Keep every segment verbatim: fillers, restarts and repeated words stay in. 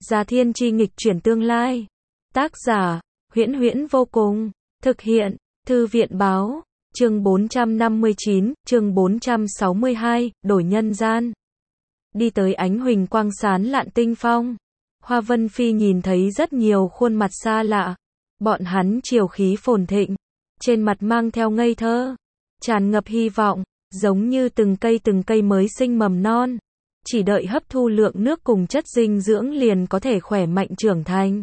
Già Thiên Chi nghịch chuyển tương lai. Tác giả, Huyễn Huyễn vô cùng. Thực hiện, Thư viện Báo. Chương bốn trăm năm mươi chín, chương bốn trăm sáu mươi hai, đổi nhân gian. Đi tới ánh huỳnh quang sáng lạn tinh phong. Hoa Vân Phi nhìn thấy rất nhiều khuôn mặt xa lạ. Bọn hắn chiều khí phồn thịnh. Trên mặt mang theo ngây thơ. Tràn ngập hy vọng. Giống như từng cây từng cây mới sinh mầm non. Chỉ đợi hấp thu lượng nước cùng chất dinh dưỡng liền có thể khỏe mạnh trưởng thành.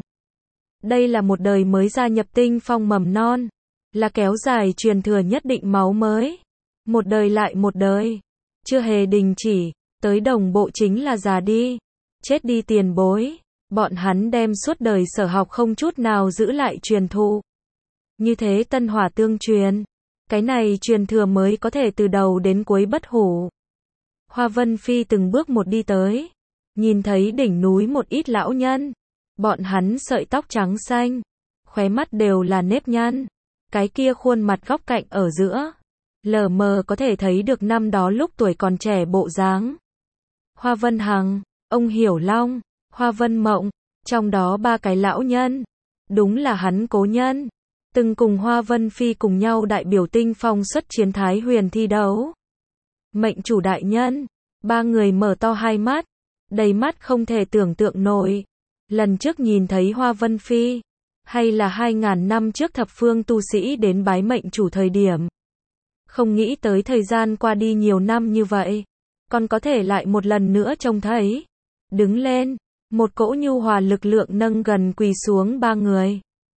Đây là một đời mới gia nhập tinh phong mầm non. Là kéo dài truyền thừa nhất định máu mới. Một đời lại một đời. Chưa hề đình chỉ. Tới đồng bộ chính là già đi. Chết đi tiền bối. Bọn hắn đem suốt đời sở học không chút nào giữ lại truyền thụ. Như thế tân hỏa tương truyền. Cái này truyền thừa mới có thể từ đầu đến cuối bất hủ. Hoa Vân Phi từng bước một đi tới. Nhìn thấy đỉnh núi một ít lão nhân. Bọn hắn sợi tóc trắng xanh. Khóe mắt đều là nếp nhăn. Cái kia khuôn mặt góc cạnh ở giữa. Lờ mờ có thể thấy được năm đó lúc tuổi còn trẻ bộ dáng. Hoa Vân Hằng, ông Hiểu Long, Hoa Vân Mộng. Trong đó ba cái lão nhân. Đúng là hắn cố nhân. Từng cùng Hoa Vân Phi cùng nhau đại biểu tinh phong xuất chiến Thái Huyền thi đấu. Mệnh chủ đại nhân. Ba người mở to hai mắt. Đầy mắt không thể tưởng tượng nổi. Lần trước nhìn thấy Hoa Vân Phi. Hay là hai ngàn năm trước thập phương tu sĩ đến bái mệnh chủ thời điểm. Không nghĩ tới thời gian qua đi nhiều năm như vậy. Còn có thể lại một lần nữa trông thấy. Đứng lên. Một cỗ nhu hòa lực lượng nâng gần quỳ xuống ba người.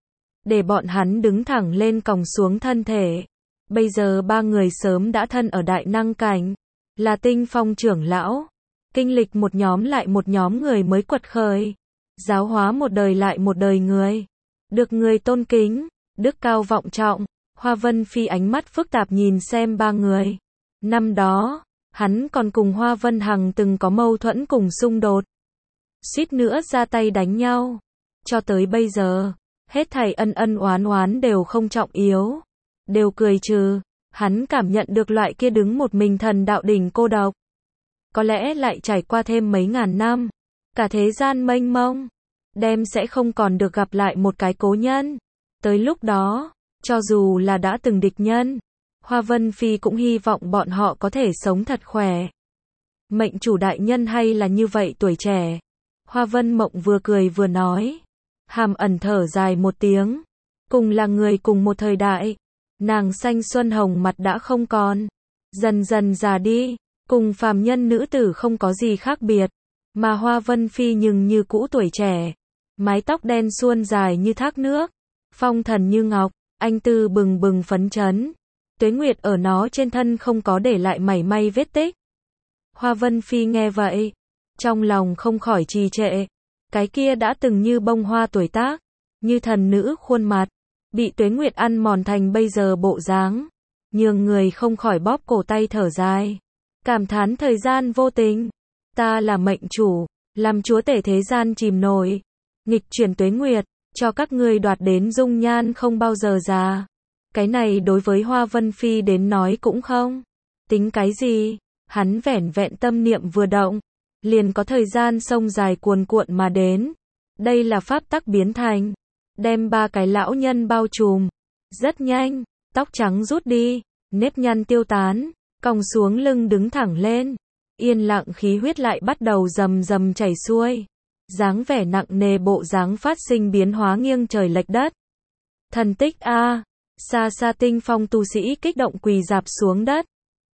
Để bọn hắn đứng thẳng lên còng xuống thân thể. Bây giờ ba người sớm đã thân ở đại năng cảnh. Là tinh phong trưởng lão. Kinh lịch một nhóm lại một nhóm người mới quật khởi. Giáo hóa một đời lại một đời người. Được người tôn kính. Đức cao vọng trọng. Hoa Vân Phi ánh mắt phức tạp nhìn xem ba người. Năm đó, hắn còn cùng Hoa Vân Hằng từng có mâu thuẫn cùng xung đột. Suýt nữa ra tay đánh nhau. Cho tới bây giờ, hết thảy ân ân oán oán đều không trọng yếu. Đều cười trừ. Hắn cảm nhận được loại kia đứng một mình thần đạo đỉnh cô độc. Có lẽ lại trải qua thêm mấy ngàn năm. Cả thế gian mênh mông. Đem sẽ không còn được gặp lại một cái cố nhân. Tới lúc đó, cho dù là đã từng địch nhân, Hoa Vân Phi cũng hy vọng bọn họ có thể sống thật khỏe. Mệnh chủ đại nhân hay là như vậy tuổi trẻ. Hoa Vân Mộng vừa cười vừa nói. Hàm ẩn thở dài một tiếng. Cùng là người cùng một thời đại. Nàng xanh xuân hồng mặt đã không còn. Dần dần già đi. Cùng phàm nhân nữ tử không có gì khác biệt. Mà Hoa Vân Phi nhưng như cũ tuổi trẻ. Mái tóc đen suôn dài như thác nước. Phong thần như ngọc. Anh tư bừng bừng phấn chấn. Tuế nguyệt ở nó trên thân không có để lại mảy may vết tích. Hoa Vân Phi nghe vậy. Trong lòng không khỏi trì trệ. Cái kia đã từng như bông hoa tuổi tác. Như thần nữ khuôn mặt. Bị tuế nguyệt ăn mòn thành bây giờ bộ dáng. Nhường người không khỏi bóp cổ tay thở dài. Cảm thán thời gian vô tình. Ta là mệnh chủ. Làm chúa tể thế gian chìm nổi. Nghịch chuyển tuế nguyệt. Cho các ngươi đoạt đến dung nhan không bao giờ già. Cái này đối với Hoa Vân Phi đến nói cũng không. Tính cái gì. Hắn vẻn vẹn tâm niệm vừa động. Liền có thời gian sông dài cuồn cuộn mà đến. Đây là pháp tắc biến thành. Đem ba cái lão nhân bao trùm. Rất nhanh. Tóc trắng rút đi. Nếp nhăn tiêu tán. Còng xuống lưng đứng thẳng lên. Yên lặng khí huyết lại bắt đầu rầm rầm chảy xuôi. Dáng vẻ nặng nề bộ dáng phát sinh biến hóa nghiêng trời lệch đất. Thần tích a. Xa xa tinh phong tu sĩ kích động quỳ dạp xuống đất.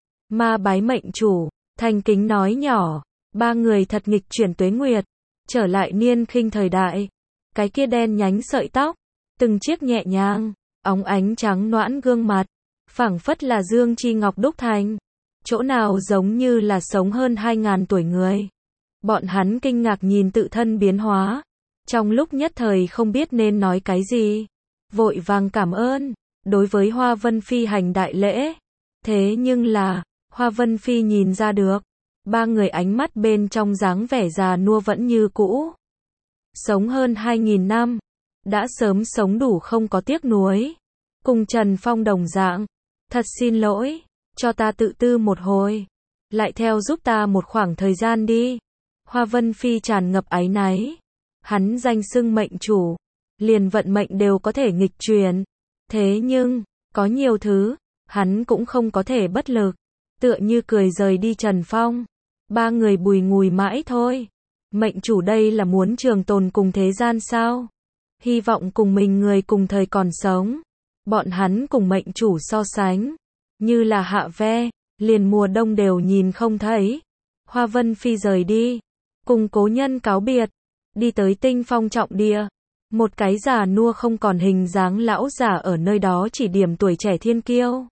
Ma bái mệnh chủ. Thành kính nói nhỏ. Ba người thật nghịch chuyển tuế nguyệt. Trở lại niên khinh thời đại. Cái kia đen nhánh sợi tóc. Từng chiếc nhẹ nhàng. Óng ánh trắng noãn gương mặt. Phảng phất là dương chi ngọc đúc thành. Chỗ nào giống như là sống hơn hai ngàn tuổi người. Bọn hắn kinh ngạc nhìn tự thân biến hóa. Trong lúc nhất thời không biết nên nói cái gì. Vội vàng cảm ơn. Đối với Hoa Vân Phi hành đại lễ. Thế nhưng là, Hoa Vân Phi nhìn ra được. Ba người ánh mắt bên trong dáng vẻ già nua vẫn như cũ. Sống hơn hai nghìn năm. Đã sớm sống đủ không có tiếc nuối. Cùng Trần Phong đồng dạng. Thật xin lỗi. Cho ta tự tư một hồi. Lại theo giúp ta một khoảng thời gian đi. Hoa Vân Phi tràn ngập áy náy. hắn danh xưng mệnh chủ, liền vận mệnh đều có thể nghịch chuyển. Thế nhưng, có nhiều thứ, hắn cũng không có thể bất lực, tựa như cười rời đi Trần Phong. Ba người bùi ngùi mãi thôi. Mệnh chủ đây là muốn trường tồn cùng thế gian sao? Hy vọng cùng mình người cùng thời còn sống. Bọn hắn cùng mệnh chủ so sánh, như là hạ ve, liền mùa đông đều nhìn không thấy. Hoa Vân Phi rời đi, cùng cố nhân cáo biệt, đi tới Tinh Phong trọng địa. Một cái già nua không còn hình dáng lão già ở nơi đó chỉ điểm tuổi trẻ thiên kiêu.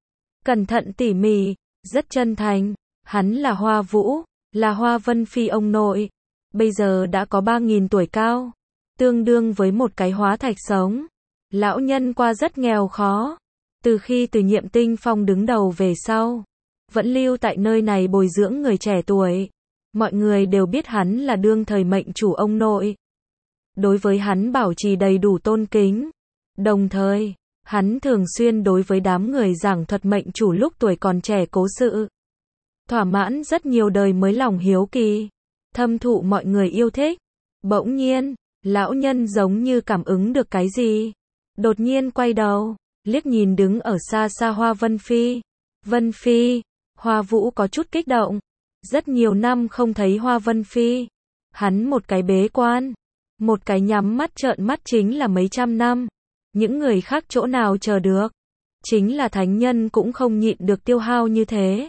Cẩn thận tỉ mỉ, rất chân thành, hắn là Hoa Vũ, là Hoa Vân Phi ông nội. Bây giờ đã có ba nghìn tuổi cao, tương đương với một cái hóa thạch sống. Lão nhân qua rất nghèo khó, từ khi từ nhiệm Tinh Phong đứng đầu về sau, vẫn lưu tại nơi này bồi dưỡng người trẻ tuổi. Mọi người đều biết hắn là đương thời mệnh chủ ông nội. Đối với hắn bảo trì đầy đủ tôn kính. Đồng thời, hắn thường xuyên đối với đám người giảng thuật mệnh chủ lúc tuổi còn trẻ cố sự. Thỏa mãn rất nhiều đời mới lòng hiếu kỳ, thâm thụ mọi người yêu thích. Bỗng nhiên, lão nhân giống như cảm ứng được cái gì. Đột nhiên quay đầu, liếc nhìn đứng ở xa xa Hoa Vân Phi. Vân Phi, Hoa Vũ có chút kích động. Rất nhiều năm không thấy Hoa Vân Phi. Hắn một cái bế quan, một cái nhắm mắt trợn mắt chính là mấy trăm năm. Những người khác chỗ nào chờ được. Chính là thánh nhân cũng không nhịn được tiêu hao như thế.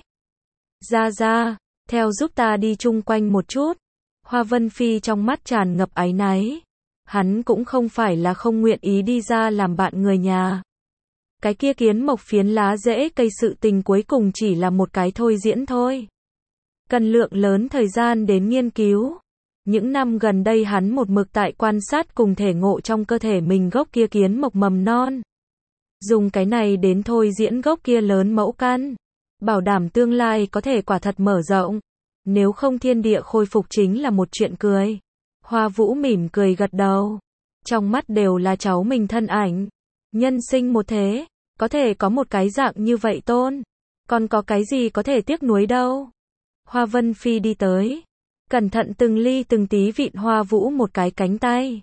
Ra ra, theo giúp ta đi chung quanh một chút. Hoa Vân Phi trong mắt tràn ngập áy náy. Hắn cũng không phải là không nguyện ý đi ra làm bạn người nhà. Cái kia kiến mộc phiến lá rễ cây sự tình cuối cùng chỉ là một cái thôi diễn thôi. Cần lượng lớn thời gian đến nghiên cứu. Những năm gần đây hắn một mực tại quan sát cùng thể ngộ trong cơ thể mình gốc kia kiến mộc mầm non. Dùng cái này đến thôi diễn gốc kia lớn mẫu căn. Bảo đảm tương lai có thể quả thật mở rộng. Nếu không thiên địa khôi phục chính là một chuyện cười. Hoa Vũ mỉm cười gật đầu. Trong mắt đều là cháu mình thân ảnh. Nhân sinh một thế, có thể có một cái dạng như vậy tôn. Còn có cái gì có thể tiếc nuối đâu. Hoa Vân Phi đi tới. Cẩn thận từng ly từng tí vịn Hoa Vũ một cái cánh tay.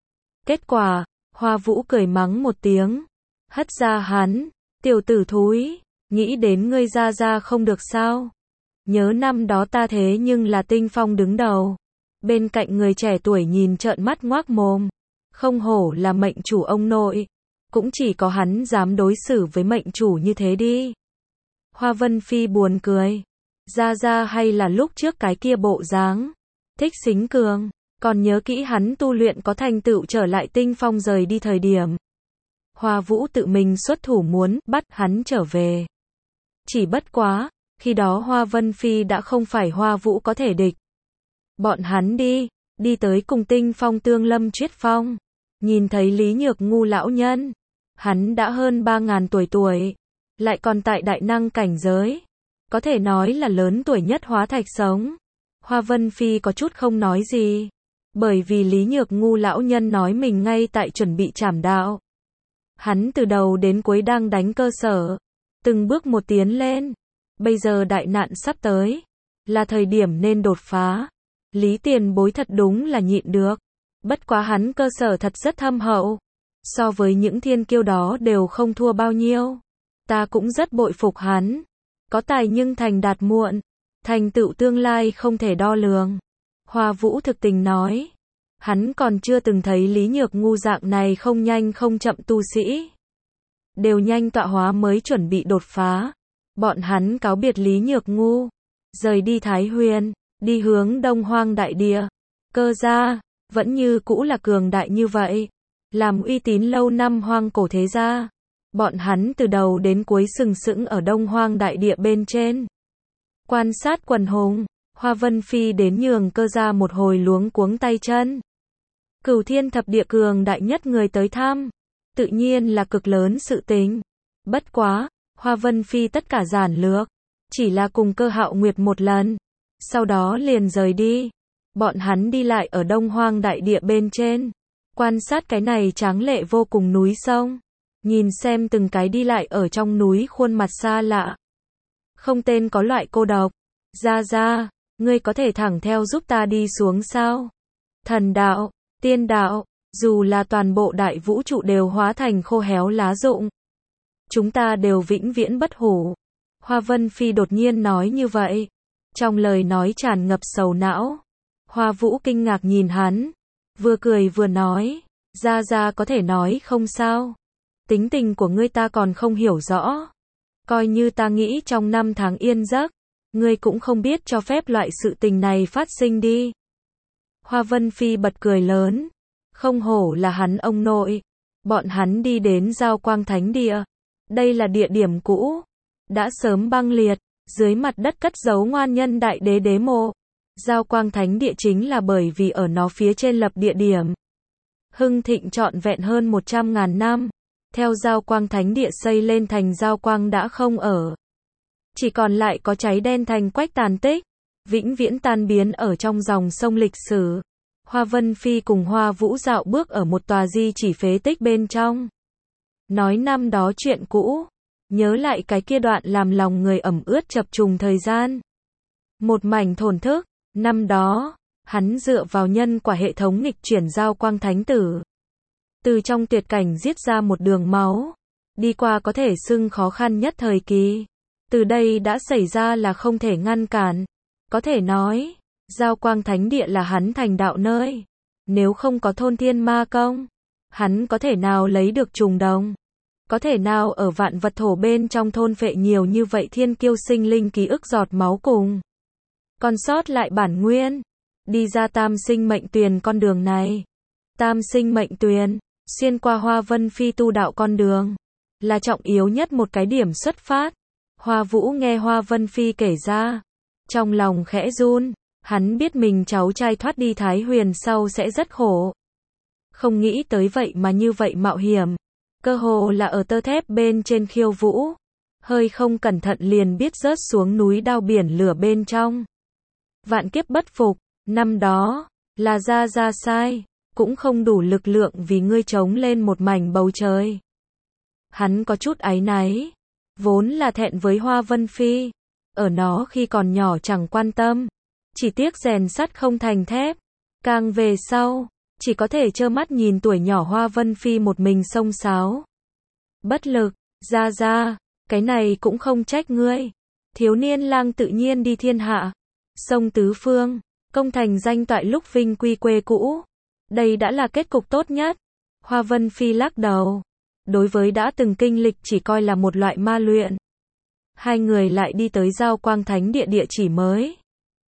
Kết quả, Hoa Vũ cười mắng một tiếng. Hất ra hắn. Tiểu tử thúi, nghĩ đến ngươi ra ra không được sao. Nhớ năm đó ta thế nhưng là Tinh Phong đứng đầu. Bên cạnh người trẻ tuổi nhìn trợn mắt ngoác mồm. Không hổ là mệnh chủ ông nội. Cũng chỉ có hắn dám đối xử với mệnh chủ như thế đi. Hoa Vân Phi buồn cười. Ra ra hay là lúc trước cái kia bộ dáng. Thích xính cường. Còn nhớ kỹ hắn tu luyện có thành tựu trở lại Tinh Phong rời đi thời điểm. Hoa Vũ tự mình xuất thủ muốn bắt hắn trở về. Chỉ bất quá, khi đó Hoa Vân Phi đã không phải Hoa Vũ có thể địch. Bọn hắn đi, đi tới cùng Tinh Phong tương lâm triết phong. Nhìn thấy Lý Nhược Ngu lão nhân. Hắn đã hơn ba ngàn tuổi tuổi. Lại còn tại đại năng cảnh giới. Có thể nói là lớn tuổi nhất hóa thạch sống. Hoa Vân Phi có chút không nói gì. Bởi vì Lý Nhược Ngu lão nhân nói mình ngay tại chuẩn bị trảm đạo. Hắn từ đầu đến cuối đang đánh cơ sở. Từng bước một tiến lên. Bây giờ đại nạn sắp tới. Là thời điểm nên đột phá. Lý tiền bối thật đúng là nhịn được. Bất quá hắn cơ sở thật rất thâm hậu. So với những thiên kiêu đó đều không thua bao nhiêu. Ta cũng rất bội phục hắn. Có tài nhưng thành đạt muộn. Thành tựu tương lai không thể đo lường. Hoa Vũ thực tình nói. Hắn còn chưa từng thấy Lý Nhược Ngu dạng này không nhanh không chậm tu sĩ. Đều nhanh tọa hóa mới chuẩn bị đột phá. Bọn hắn cáo biệt Lý Nhược Ngu. Rời đi Thái Huyền. Đi hướng Đông Hoang đại địa. Cơ gia, vẫn như cũ là cường đại như vậy. Làm uy tín lâu năm hoang cổ thế gia. Bọn hắn từ đầu đến cuối sừng sững ở Đông Hoang đại địa bên trên. Quan sát quần hùng, Hoa Vân Phi đến nhường cơ gia một hồi luống cuống tay chân. Cửu thiên thập địa cường đại nhất người tới thăm. Tự nhiên là cực lớn sự tình. Bất quá, Hoa Vân Phi tất cả giản lược. Chỉ là cùng Cơ Hạo Nguyệt một lần. Sau đó liền rời đi. Bọn hắn đi lại ở Đông Hoang đại địa bên trên. Quan sát cái này tráng lệ vô cùng núi sông. Nhìn xem từng cái đi lại ở trong núi khuôn mặt xa lạ. Không tên có loại cô độc. Ra ra, ngươi có thể thẳng theo giúp ta đi xuống sao? Thần đạo, Tiên đạo, dù là toàn bộ đại vũ trụ đều hóa thành khô héo lá rụng, chúng ta đều vĩnh viễn bất hủ. Hoa Vân Phi đột nhiên nói như vậy, trong lời nói tràn ngập sầu não. Hoa Vũ kinh ngạc nhìn hắn, vừa cười vừa nói, Gia Gia có thể nói không sao. Tính tình của ngươi ta còn không hiểu rõ. Coi như ta nghĩ trong năm tháng yên giấc, ngươi cũng không biết cho phép loại sự tình này phát sinh đi. Hoa Vân Phi bật cười lớn, không hổ là hắn ông nội. Bọn hắn đi đến Giao Quang Thánh Địa. Đây là địa điểm cũ, đã sớm băng liệt, dưới mặt đất cất giấu ngoan nhân đại đế đế mộ. Giao Quang Thánh Địa chính là bởi vì ở nó phía trên lập địa điểm. Hưng thịnh trọn vẹn hơn một trăm ngàn năm. Theo Giao Quang Thánh Địa xây lên thành Giao Quang đã không ở. Chỉ còn lại có cháy đen thành quách tàn tích, vĩnh viễn tan biến ở trong dòng sông lịch sử. Hoa Vân Phi cùng Hoa Vũ dạo bước ở một tòa di chỉ phế tích bên trong. Nói năm đó chuyện cũ, nhớ lại cái kia đoạn làm lòng người ẩm ướt chập trùng thời gian. Một mảnh thổn thức, năm đó, hắn dựa vào nhân quả hệ thống nghịch chuyển Giao Quang Thánh Tử. Từ trong tuyệt cảnh giết ra một đường máu, đi qua có thể xưng khó khăn nhất thời kỳ. Từ đây đã xảy ra là không thể ngăn cản. Có thể nói, Giao Quang Thánh Địa là hắn thành đạo nơi. Nếu không có thôn thiên ma công, hắn có thể nào lấy được trùng đồng? Có thể nào ở vạn vật thổ bên trong thôn phệ nhiều như vậy thiên kiêu sinh linh ký ức giọt máu cùng? Còn sót lại bản nguyên, đi ra tam sinh mệnh tuyền con đường này. Tam sinh mệnh tuyền, xuyên qua Hoa Vân Phi tu đạo con đường, là trọng yếu nhất một cái điểm xuất phát. Hoa Vũ nghe Hoa Vân Phi kể ra, trong lòng khẽ run, hắn biết mình cháu trai thoát đi Thái Huyền sau sẽ rất khổ. Không nghĩ tới vậy mà như vậy mạo hiểm, cơ hồ là ở tơ thép bên trên khiêu vũ, hơi không cẩn thận liền biết rớt xuống núi đao biển lửa bên trong. Vạn kiếp bất phục, năm đó, là Gia Gia sai, cũng không đủ lực lượng vì ngươi chống lên một mảnh bầu trời. Hắn có chút áy náy, vốn là thẹn với Hoa Vân Phi, ở nó khi còn nhỏ chẳng quan tâm, chỉ tiếc rèn sắt không thành thép, càng về sau, chỉ có thể trơ mắt nhìn tuổi nhỏ Hoa Vân Phi một mình xông xáo. Bất lực, Gia Gia, cái này cũng không trách ngươi, thiếu niên lang tự nhiên đi thiên hạ, sông tứ phương, công thành danh toại lúc vinh quy quê cũ, đây đã là kết cục tốt nhất. Hoa Vân Phi lắc đầu, đối với đã từng kinh lịch chỉ coi là một loại ma luyện. Hai người lại đi tới Giao Quang Thánh Địa địa chỉ mới.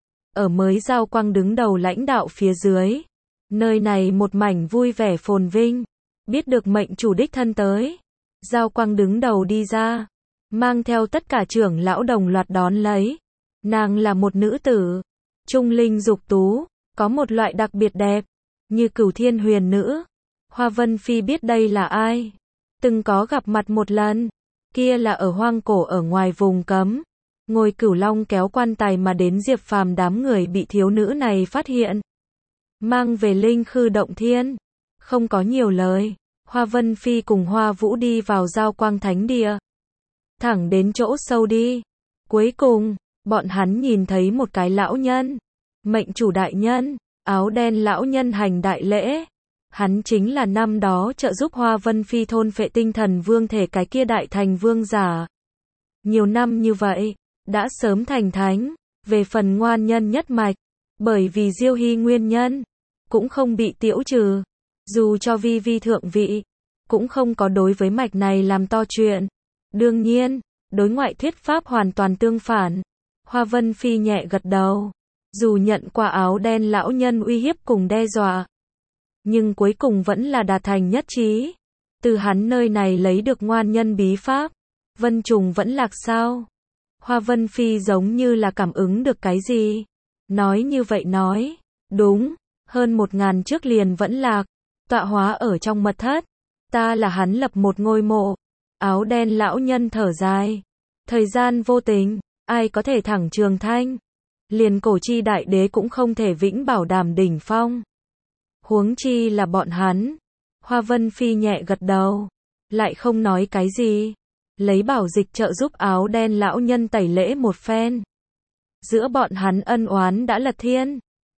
Ở mới Giao Quang đứng đầu lãnh đạo phía dưới, nơi này một mảnh vui vẻ phồn vinh, biết được mệnh chủ đích thân tới. Giao Quang đứng đầu đi ra, mang theo tất cả trưởng lão đồng loạt đón lấy. Nàng là một nữ tử, trung linh dục tú, có một loại đặc biệt đẹp, như Cửu Thiên Huyền Nữ. Hoa Vân Phi biết đây là ai, từng có gặp mặt một lần, kia là ở hoang cổ ở ngoài vùng cấm, ngồi cửu long kéo quan tài mà đến Diệp Phàm đám người bị thiếu nữ này phát hiện, mang về linh khư động thiên. Không có nhiều lời, Hoa Vân Phi cùng Hoa Vũ đi vào Giao Quang Thánh Địa, thẳng đến chỗ sâu đi. Cuối cùng, bọn hắn nhìn thấy một cái lão nhân, mệnh chủ đại nhân, áo đen lão nhân hành đại lễ. Hắn chính là năm đó trợ giúp Hoa Vân Phi thôn phệ tinh thần vương thể cái kia đại thành vương giả. Nhiều năm như vậy, đã sớm thành thánh. Về phần ngoan nhân nhất mạch, bởi vì Diêu Hy nguyên nhân, cũng không bị tiễu trừ. Dù cho vi vi thượng vị, cũng không có đối với mạch này làm to chuyện. Đương nhiên, đối ngoại thuyết pháp hoàn toàn tương phản. Hoa Vân Phi nhẹ gật đầu. Dù nhận qua áo đen lão nhân uy hiếp cùng đe dọa, nhưng cuối cùng vẫn là đạt thành nhất trí. Từ hắn nơi này lấy được ngoan nhân bí pháp, Vân Trùng vẫn lạc sao? Hoa Vân Phi giống như là cảm ứng được cái gì. Nói như vậy nói, đúng, hơn một ngàn trước liền vẫn lạc, tọa hóa ở trong mật thất. Ta là hắn lập một ngôi mộ. Áo đen lão nhân thở dài. Thời gian vô tình, ai có thể thẳng trường thanh. Liền cổ chi đại đế cũng không thể vĩnh bảo đảm đỉnh phong. Huống chi là bọn hắn. Hoa Vân Phi nhẹ gật đầu, lại không nói cái gì. Lấy bảo dịch trợ giúp áo đen lão nhân tẩy lễ một phen. Giữa bọn hắn ân oán đã lật thiên.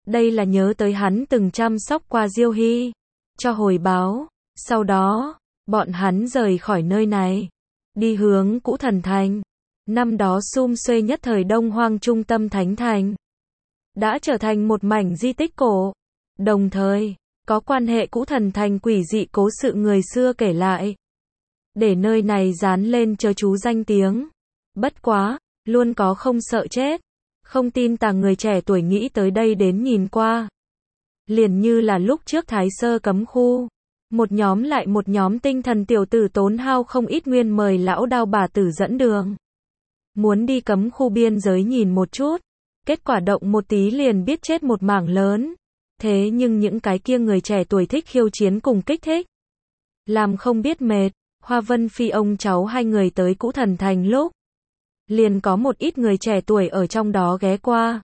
Đây là nhớ tới hắn từng chăm sóc qua Diêu Hy, cho hồi báo. Sau đó, bọn hắn rời khỏi nơi này, đi hướng Cũ Thần Thành. Năm đó sum suê nhất thời Đông Hoang trung tâm Thánh Thành, đã trở thành một mảnh di tích cổ. Đồng thời, có quan hệ Cũ Thần Thành quỷ dị cố sự người xưa kể lại, để nơi này dán lên chớ chú danh tiếng. Bất quá, luôn có không sợ chết, không tin tà người trẻ tuổi nghĩ tới đây đến nhìn qua. Liền như là lúc trước Thái Sơ cấm khu, một nhóm lại một nhóm tinh thần tiểu tử tốn hao không ít nguyên mời lão đao bà tử dẫn đường. Muốn đi cấm khu biên giới nhìn một chút, kết quả động một tí liền biết chết một mảng lớn. Thế nhưng những cái kia người trẻ tuổi thích khiêu chiến cùng kích thích, làm không biết mệt. Hoa Vân Phi ông cháu hai người tới Cũ Thần Thành lúc, liền có một ít người trẻ tuổi ở trong đó ghé qua.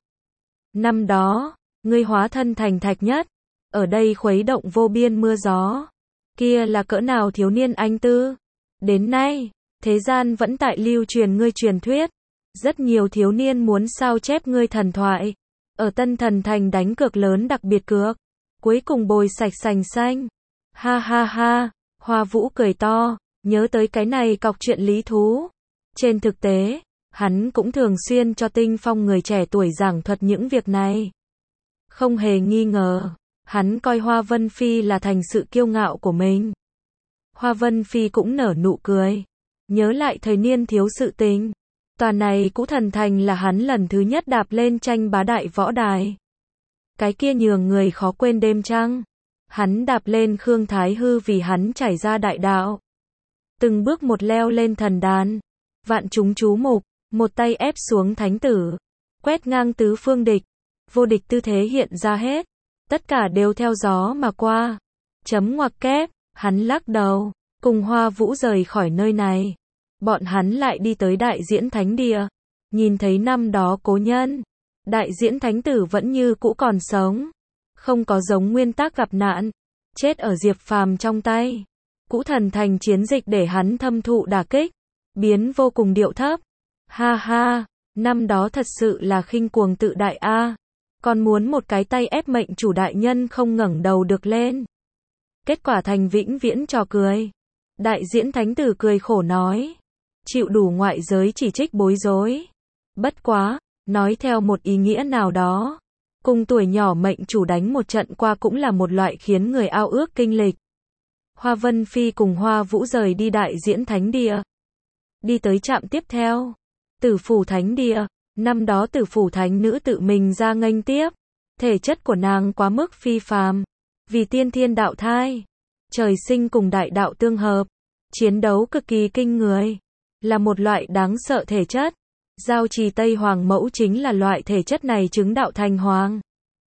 Năm đó, ngươi hóa thân thành thạch nhất, ở đây khuấy động vô biên mưa gió. Kia là cỡ nào thiếu niên anh tư. Đến nay, thế gian vẫn tại lưu truyền ngươi truyền thuyết. Rất nhiều thiếu niên muốn sao chép ngươi thần thoại. Ở Tân Thần Thành đánh cược lớn đặc biệt cược, cuối cùng bồi sạch sành xanh. Ha ha ha, Hoa Vũ cười to, nhớ tới cái này cọc chuyện lý thú. Trên thực tế, hắn cũng thường xuyên cho Tinh Phong người trẻ tuổi giảng thuật những việc này. Không hề nghi ngờ, hắn coi Hoa Vân Phi là thành sự kiêu ngạo của mình. Hoa Vân Phi cũng nở nụ cười, nhớ lại thời niên thiếu sự tình. Tòa này Cũ Thần Thành là hắn lần thứ nhất đạp lên tranh bá đại võ đài. Cái kia nhường người khó quên đêm trăng. Hắn đạp lên Khương Thái Hư vì hắn trải ra đại đạo. Từng bước một leo lên thần đàn. Vạn chúng chú mục, một tay ép xuống thánh tử. Quét ngang tứ phương địch. Vô địch tư thế hiện ra hết. Tất cả đều theo gió mà qua. Chấm ngoặc kép, hắn lắc đầu, cùng Hoa Vũ rời khỏi nơi này. Bọn hắn lại đi tới Đại Diễn Thánh Địa. Nhìn thấy năm đó cố nhân, Đại Diễn Thánh Tử vẫn như cũ còn sống. Không có giống nguyên tắc gặp nạn, chết ở Diệp Phàm trong tay. Cũ Thần Thành chiến dịch để hắn thâm thụ đả kích, biến vô cùng điệu thấp. Ha ha, năm đó thật sự là khinh cuồng tự đại a. Còn muốn một cái tay ép mệnh chủ đại nhân không ngẩng đầu được lên. Kết quả thành vĩnh viễn trò cười. Đại Diễn Thánh Tử cười khổ nói, chịu đủ ngoại giới chỉ trích bối rối. Bất quá, nói theo một ý nghĩa nào đó, cùng tuổi nhỏ mệnh chủ đánh một trận qua cũng là một loại khiến người ao ước kinh lịch. Hoa Vân Phi cùng Hoa Vũ rời đi Đại Diễn Thánh Địa. Đi tới trạm tiếp theo, Tử Phủ Thánh Địa. Năm đó Tử Phủ Thánh Nữ tự mình ra nghênh tiếp. Thể chất của nàng quá mức phi phàm, vì tiên thiên đạo thai, trời sinh cùng đại đạo tương hợp, chiến đấu cực kỳ kinh người, là một loại đáng sợ thể chất. Giao Trì Tây Hoàng Mẫu chính là loại thể chất này chứng đạo thành hoàng,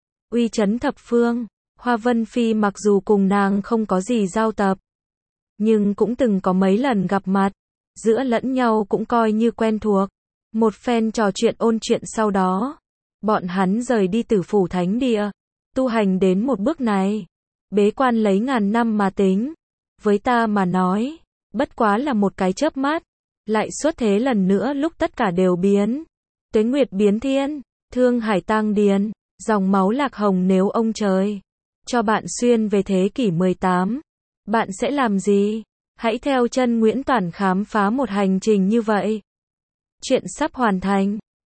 uy chấn thập phương. Hoa Vân Phi mặc dù cùng nàng không có gì giao tập, nhưng cũng từng có mấy lần gặp mặt, giữa lẫn nhau cũng coi như quen thuộc. Một phen trò chuyện ôn chuyện sau đó, bọn hắn rời đi Tử Phủ Thánh Địa. Tu hành đến một bước này, bế quan lấy ngàn năm mà tính, với ta mà nói, bất quá là một cái chớp mắt. Lại xuất thế lần nữa lúc tất cả đều biến. Tuế nguyệt biến thiên, thương hải tang điền, dòng máu lạc hồng. Nếu ông trời cho bạn xuyên về thế kỷ mười tám, bạn sẽ làm gì? Hãy theo chân Nguyễn Toản khám phá một hành trình như vậy. Chuyện sắp hoàn thành.